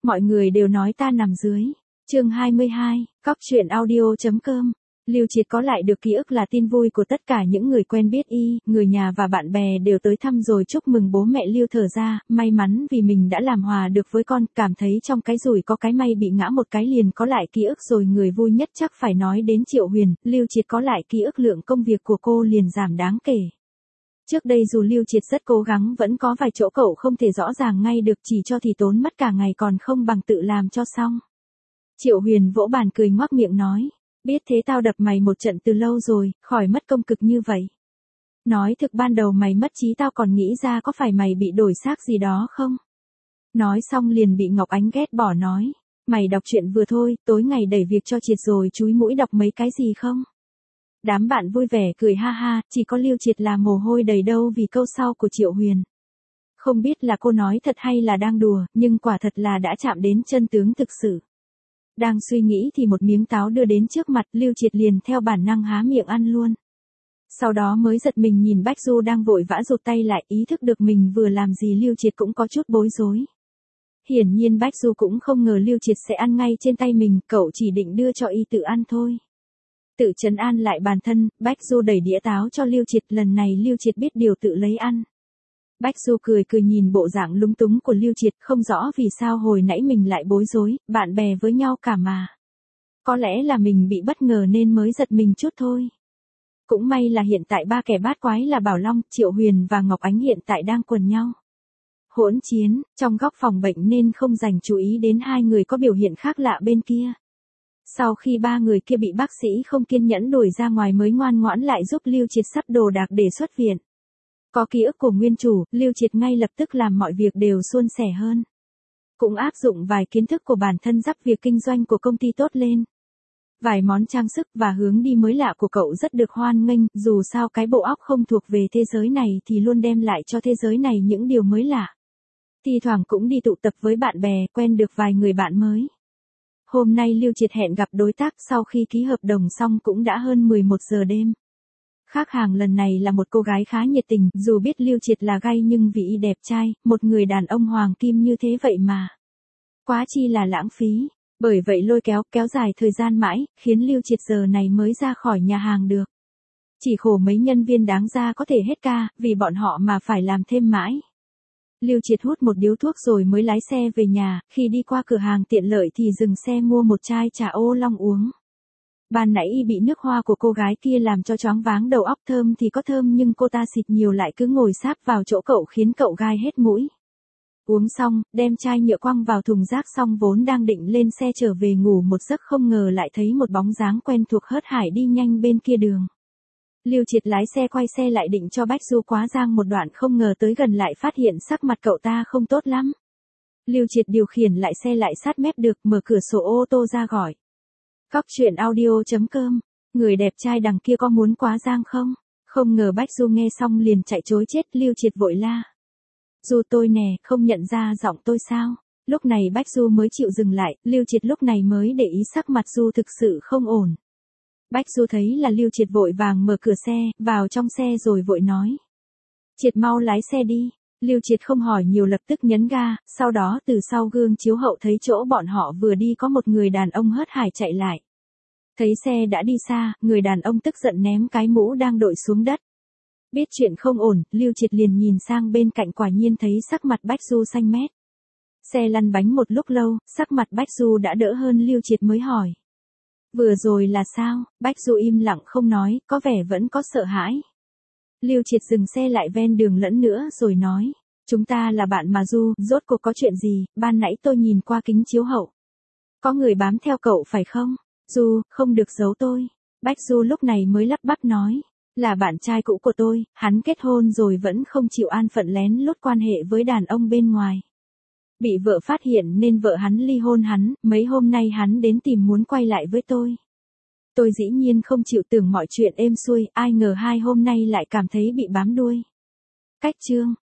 Mọi người đều nói ta nằm dưới. Chương 22, Cóc truyện audio.com. Lưu Triệt có lại được ký ức là tin vui của tất cả những người quen biết y, người nhà và bạn bè đều tới thăm rồi chúc mừng bố mẹ Lưu thở ra, may mắn vì mình đã làm hòa được với con, cảm thấy trong cái rủi có cái may bị ngã một cái liền có lại ký ức rồi. Người vui nhất chắc phải nói đến Triệu Huyền, Lưu Triệt có lại ký ức lượng công việc của cô liền giảm đáng kể. Trước đây dù Lưu Triệt rất cố gắng vẫn có vài chỗ cậu không thể rõ ràng ngay được, chỉ cho thì tốn mất cả ngày còn không bằng tự làm cho xong. Triệu Huyền vỗ bàn cười ngoác miệng nói, biết thế tao đập mày một trận từ lâu rồi, khỏi mất công cực như vậy. Nói thực ban đầu mày mất trí tao còn nghĩ ra có phải mày bị đổi xác gì đó không? Nói xong liền bị Ngọc Ánh ghét bỏ nói, mày đọc truyện vừa thôi, tối ngày đẩy việc cho Triệt rồi chúi mũi đọc mấy cái gì không? Đám bạn vui vẻ cười ha ha, chỉ có Lưu Triệt là mồ hôi đầy đâu vì câu sau của Triệu Huyền. Không biết là cô nói thật hay là đang đùa, nhưng quả thật là đã chạm đến chân tướng thực sự. Đang suy nghĩ thì một miếng táo đưa đến trước mặt, Lưu Triệt liền theo bản năng há miệng ăn luôn. Sau đó mới giật mình nhìn Bách Du đang vội vã rụt tay lại, ý thức được mình vừa làm gì Lưu Triệt cũng có chút bối rối. Hiển nhiên Bách Du cũng không ngờ Lưu Triệt sẽ ăn ngay trên tay mình, cậu chỉ định đưa cho y tự ăn thôi. Tự trấn an lại bản thân, Bách Du đẩy đĩa táo cho Lưu Triệt, lần này Lưu Triệt biết điều tự lấy ăn. Bách Du cười cười nhìn bộ dạng lúng túng của Lưu Triệt, không rõ vì sao hồi nãy mình lại bối rối, bạn bè với nhau cả mà. Có lẽ là mình bị bất ngờ nên mới giật mình chút thôi. Cũng may là hiện tại ba kẻ bát quái là Bảo Long, Triệu Huyền và Ngọc Ánh hiện tại đang quần nhau hỗn chiến, trong góc phòng bệnh nên không dành chú ý đến hai người có biểu hiện khác lạ bên kia. Sau khi ba người kia bị bác sĩ không kiên nhẫn đuổi ra ngoài mới ngoan ngoãn lại giúp Lưu Triệt sắp đồ đạc để xuất viện. Có ký ức của nguyên chủ, Lưu Triệt ngay lập tức làm mọi việc đều suôn sẻ hơn. Cũng áp dụng vài kiến thức của bản thân giúp việc kinh doanh của công ty tốt lên. Vài món trang sức và hướng đi mới lạ của cậu rất được hoan nghênh, dù sao cái bộ óc không thuộc về thế giới này thì luôn đem lại cho thế giới này những điều mới lạ. Thi thoảng cũng đi tụ tập với bạn bè, quen được vài người bạn mới. Hôm nay Lưu Triệt hẹn gặp đối tác, sau khi ký hợp đồng xong cũng đã hơn 11 giờ đêm. Khách hàng lần này là một cô gái khá nhiệt tình, dù biết Lưu Triệt là gay nhưng vì y đẹp trai, một người đàn ông hoàng kim như thế vậy mà. Quá chi là lãng phí, bởi vậy lôi kéo dài thời gian mãi, khiến Lưu Triệt giờ này mới ra khỏi nhà hàng được. Chỉ khổ mấy nhân viên đáng ra có thể hết ca, vì bọn họ mà phải làm thêm mãi. Lưu Triệt hút một điếu thuốc rồi mới lái xe về nhà, khi đi qua cửa hàng tiện lợi thì dừng xe mua một chai trà ô long uống. Ban nãy bị nước hoa của cô gái kia làm cho choáng váng đầu óc, thơm thì có thơm nhưng cô ta xịt nhiều lại cứ ngồi sáp vào chỗ cậu khiến cậu gai hết mũi. Uống xong, đem chai nhựa quăng vào thùng rác xong vốn đang định lên xe trở về ngủ một giấc không ngờ lại thấy một bóng dáng quen thuộc hớt hải đi nhanh bên kia đường. Lưu Triệt lái xe quay xe lại định cho Bách Du quá giang một đoạn không ngờ tới gần lại phát hiện sắc mặt cậu ta không tốt lắm. Lưu Triệt điều khiển lại xe lại sát mép được, mở cửa sổ ô tô ra gọi. Cóc truyện audio.com, người đẹp trai đằng kia có muốn quá giang không? Không ngờ Bách Du nghe xong liền chạy trối chết, Lưu Triệt vội la. Du tôi nè, không nhận ra giọng tôi sao? Lúc này Bách Du mới chịu dừng lại, Lưu Triệt lúc này mới để ý sắc mặt Du thực sự không ổn. Bách Du thấy là Lưu Triệt vội vàng mở cửa xe, vào trong xe rồi vội nói. Triệt mau lái xe đi. Lưu Triệt không hỏi nhiều lập tức nhấn ga, sau đó từ sau gương chiếu hậu thấy chỗ bọn họ vừa đi có một người đàn ông hớt hải chạy lại. Thấy xe đã đi xa, người đàn ông tức giận ném cái mũ đang đội xuống đất. Biết chuyện không ổn, Lưu Triệt liền nhìn sang bên cạnh quả nhiên thấy sắc mặt Bách Du xanh mét. Xe lăn bánh một lúc lâu, sắc mặt Bách Du đã đỡ hơn Lưu Triệt mới hỏi. Vừa rồi là sao? Bách Du im lặng không nói, có vẻ vẫn có sợ hãi. Lưu Triệt dừng xe lại ven đường lẫn nữa rồi nói. Chúng ta là bạn mà Du, rốt cuộc có chuyện gì, ban nãy tôi nhìn qua kính chiếu hậu. Có người bám theo cậu phải không? Du, không được giấu tôi. Bách Du lúc này mới lắp bắp nói. Là bạn trai cũ của tôi, hắn kết hôn rồi vẫn không chịu an phận lén lút quan hệ với đàn ông bên ngoài. Bị vợ phát hiện nên vợ hắn ly hôn hắn, mấy hôm nay hắn đến tìm muốn quay lại với tôi. Tôi dĩ nhiên không chịu, tưởng mọi chuyện êm xuôi, ai ngờ 2 hôm nay lại cảm thấy bị bám đuôi. Cách chương